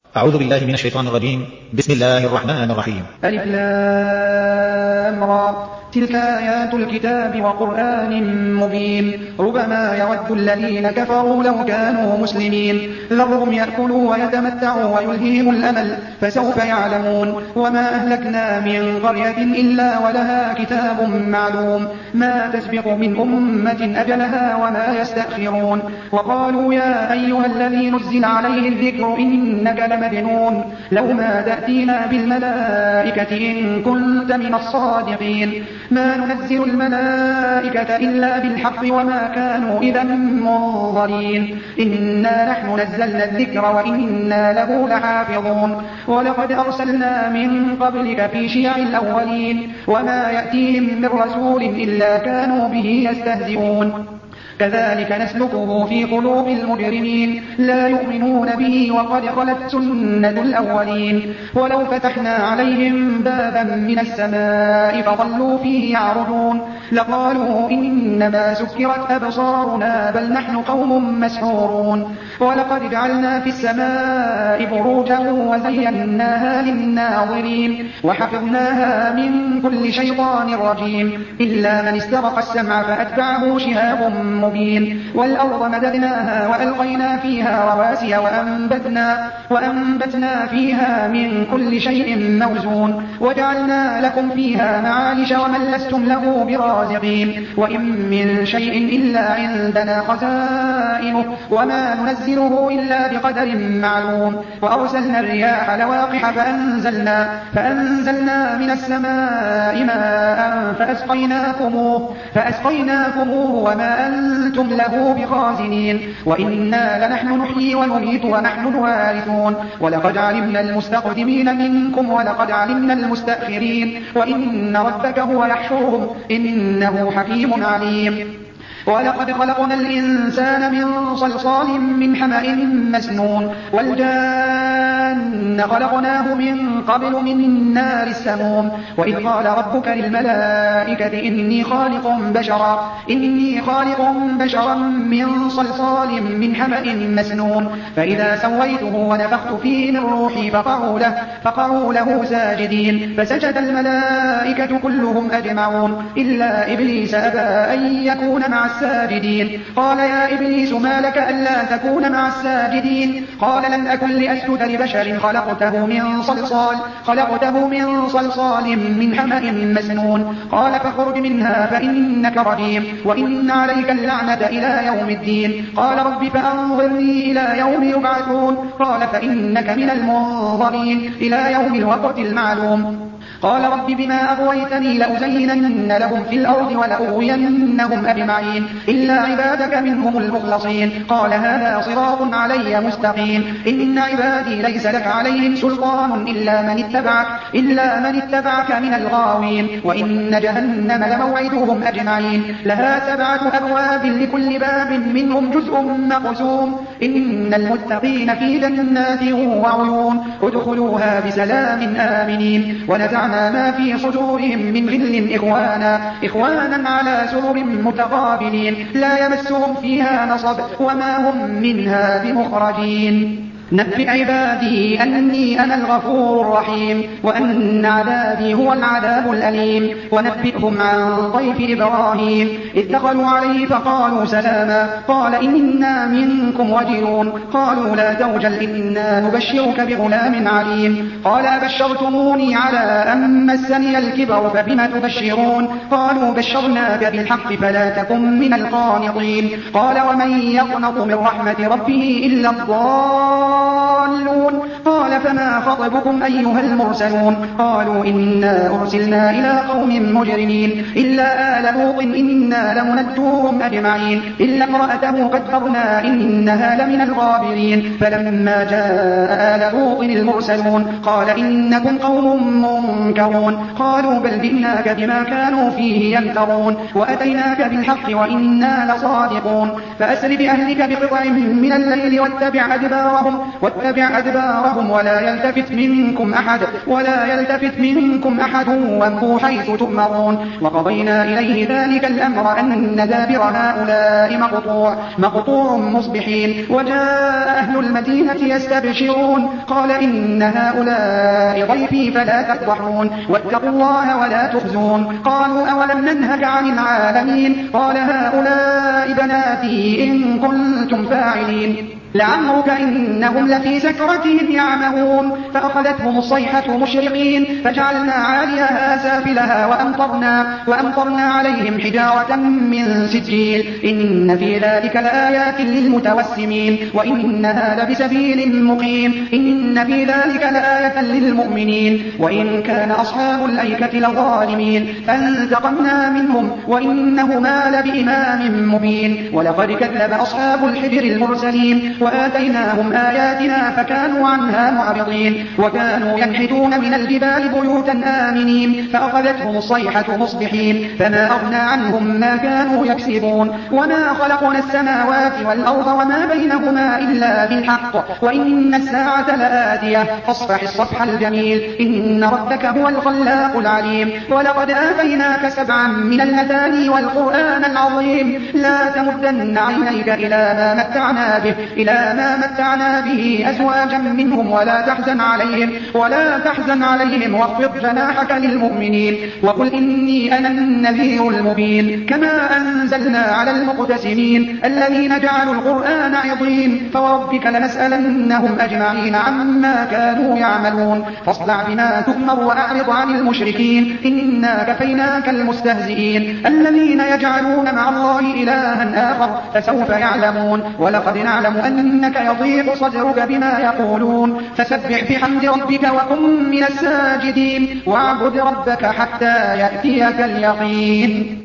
أعوذ بالله من الشيطان الرجيم. بسم الله الرحمن الرحيم. ألف لام را تلك آيات الكتاب وقرآن مبين ربما يود الذين كفروا لو كانوا مسلمين ذرهم يأكلوا ويتمتعوا ويلهيهم الأمل فسوف يعلمون وما أهلكنا من قرية إلا ولها كتاب معلوم ما تسبق من أمة أجلها وما يستأخرون وقالوا يا أيها الذي نزل عليه الذكر إنك لمجنون لو ما تأتينا بالملائكة إن كنت من الصادقين ما ننزل الملائكة إلا بالحق وما كانوا إذا منظرين إنا نحن نزلنا الذكر وإنا له لحافظون ولقد أرسلنا من قبلك في شيع الأولين وما يأتيهم من رسول إلا كانوا به يستهزئون كذلك نسلكه في قلوب المجرمين لا يؤمنون به وقد خلت سنة الأولين ولو فتحنا عليهم بابا من السماء فظلوا فيه يعرجون لقالوا إنما سكرت أبصارنا بل نحن قوم مسحورون ولقد جعلنا في السماء بروجا وزيناها للناظرين وحفظناها من كل شيطان رجيم إلا من استرق السمع فأتبعه شهاب مبين والأرض مددناها وألقينا فيها رواسي وأنبتنا فيها من كل شيء موزون وجعلنا لكم فيها معايش ومن لستم له برازقين وإن من شيء إلا عندنا خزائنه وما ننزله إلا بقدر معلوم وأرسلنا الرياح لواقح فأنزلنا من السماء ماء فأسقيناكموه وما أنتم له بخازنين وإنا لنحن نحيي ونميت ونحن الوارثون ولقد علمنا المستقدمين منكم ولقد علمنا المستأخرين وإن ربك هو يحشرهم إنه حكيم عليم ولقد خلقنا الإنسان من صلصال من حمأ مسنون والجان خلقناه من قبل من نار السموم وإذ قال ربك للملائكة إني خالق بشرا من صلصال من حمأ مسنون فإذا سويته ونفخت فيه من روحي فقعوا له ساجدين فسجد الملائكة كلهم أجمعون إلا إبليس أبى أن يكون مع الساجدين قال يا إبليس ما لك ألا تكون مع الساجدين قال لم أكن لأسجد لبشر خلقته من صلصال من حمأ مسنون قال فاخرج منها فإنك رجيم وإن عليك اللعنة إلى يوم الدين قال رب فأنظرني إلى يوم يبعثون قال فإنك من المنظرين إلى يوم الوقت المعلوم قال رب بما أغويتني لأزينن لهم في الأرض ولأغوينهم أجمعين إلا عبادك منهم المخلصين قال هذا صراط علي مستقيم إن عبادي ليس لك عليهم سلطان إلا من اتبعك من الغاوين وإن جهنم لموعدهم أجمعين لها 7 أبواب لكل باب منهم جزء مقسوم إن المتقين في جنات وعيون ادخلوها بسلام آمنين ونزعنا ما في صدورهم من غل إخوانا على سرر متقابلين لا يمسهم فيها نصب وما هم منها بمخرجين نبئ عبادي أني أنا الغفور الرحيم وأن عذابي هو العذاب الأليم ونبئهم عن ضيف إبراهيم إذ دخلوا عليه فقالوا سلاما قال إنا منكم وجلون قالوا لا توجل إنا نبشرك بغلام عليم قال أبشرتموني على أن مسني الكبر فبم تبشرون قالوا بشرناك بالحق فلا تكن من القانطين قال ومن يقنط من رحمة ربه إلا الضالون قال فما خطبكم أيها المرسلون قالوا إنا أرسلنا إلى قوم مجرمين إلا آل لوط إنا لمنجوهم أجمعين إلا امرأته قدرنا إنها لمن الغابرين فلما جاء آل لوط المرسلون قال إنكم قوم منكرون قالوا بل جئناك بما كانوا فيه يمترون وأتيناك بالحق وإنا لصادقون فأسر بأهلك بقطع من الليل واتبع أدبارهم ولا ولا يلتفت منكم أحد وامضوا حيث تؤمرون. وقضينا إليه ذلك الأمر أن دابر هؤلاء مقطوع مصبحين. وجاء أهل المدينة يستبشرون قال إن هؤلاء ضيفي فلا تفضحون واتقوا الله ولا تخزون. قالوا أولم ننهك عن العالمين قال هؤلاء بناتي إن كنتم فاعلين. لعمرك إنهم لفي سكرتهم يعمهون. فأخذتهم الصيحة مشرقين فجعلنا عاليها سافلها وأمطرنا عليهم حجارة من سجيل. إن في ذلك لآيات للمتوسمين وإنها لبسبيل مقيم. إن في ذلك لآية للمؤمنين وإن كان أصحاب الأيكة لظالمين فانتقمنا منهم وإنهما لبإمام مبين. ولقد كذب أصحاب الحجر المرسلين وآتيناهم آياتنا فكانوا عنها معرضين. وكانوا ينحتون من الجبال بيوتا آمنين فأخذتهم الصيحة مصبحين فما أغنى عنهم ما كانوا يكسبون. وما خلقنا السماوات والأرض وما بينهما إلا بالحق وإن الساعة لآتية فاصفح الصفح الجميل إن ربك هو الخلاق العليم. ولقد آتيناك 7 من المثاني والقرآن العظيم. لا تمدن عينيك إلى ما متعنا به أزواجا منهم ولا تحزن عليهم واخفض جناحك للمؤمنين وقل إني أنا النذير المبين. كما أنزلنا على المقتسمين الذين جعلوا القرآن عضين. فوربك لنسألنهم أجمعين عما كانوا يعملون. فاصدع بما تؤمر وأعرض عن المشركين إنا كفيناك المستهزئين. الذين يجعلون مع الله إلها آخر فسوف يعلمون. ولقد نعلم أنك يضيق صدرك بما يقولون فسبح بحمد ربك وكن من الساجدين واعبد ربك حتى يأتيك اليقين.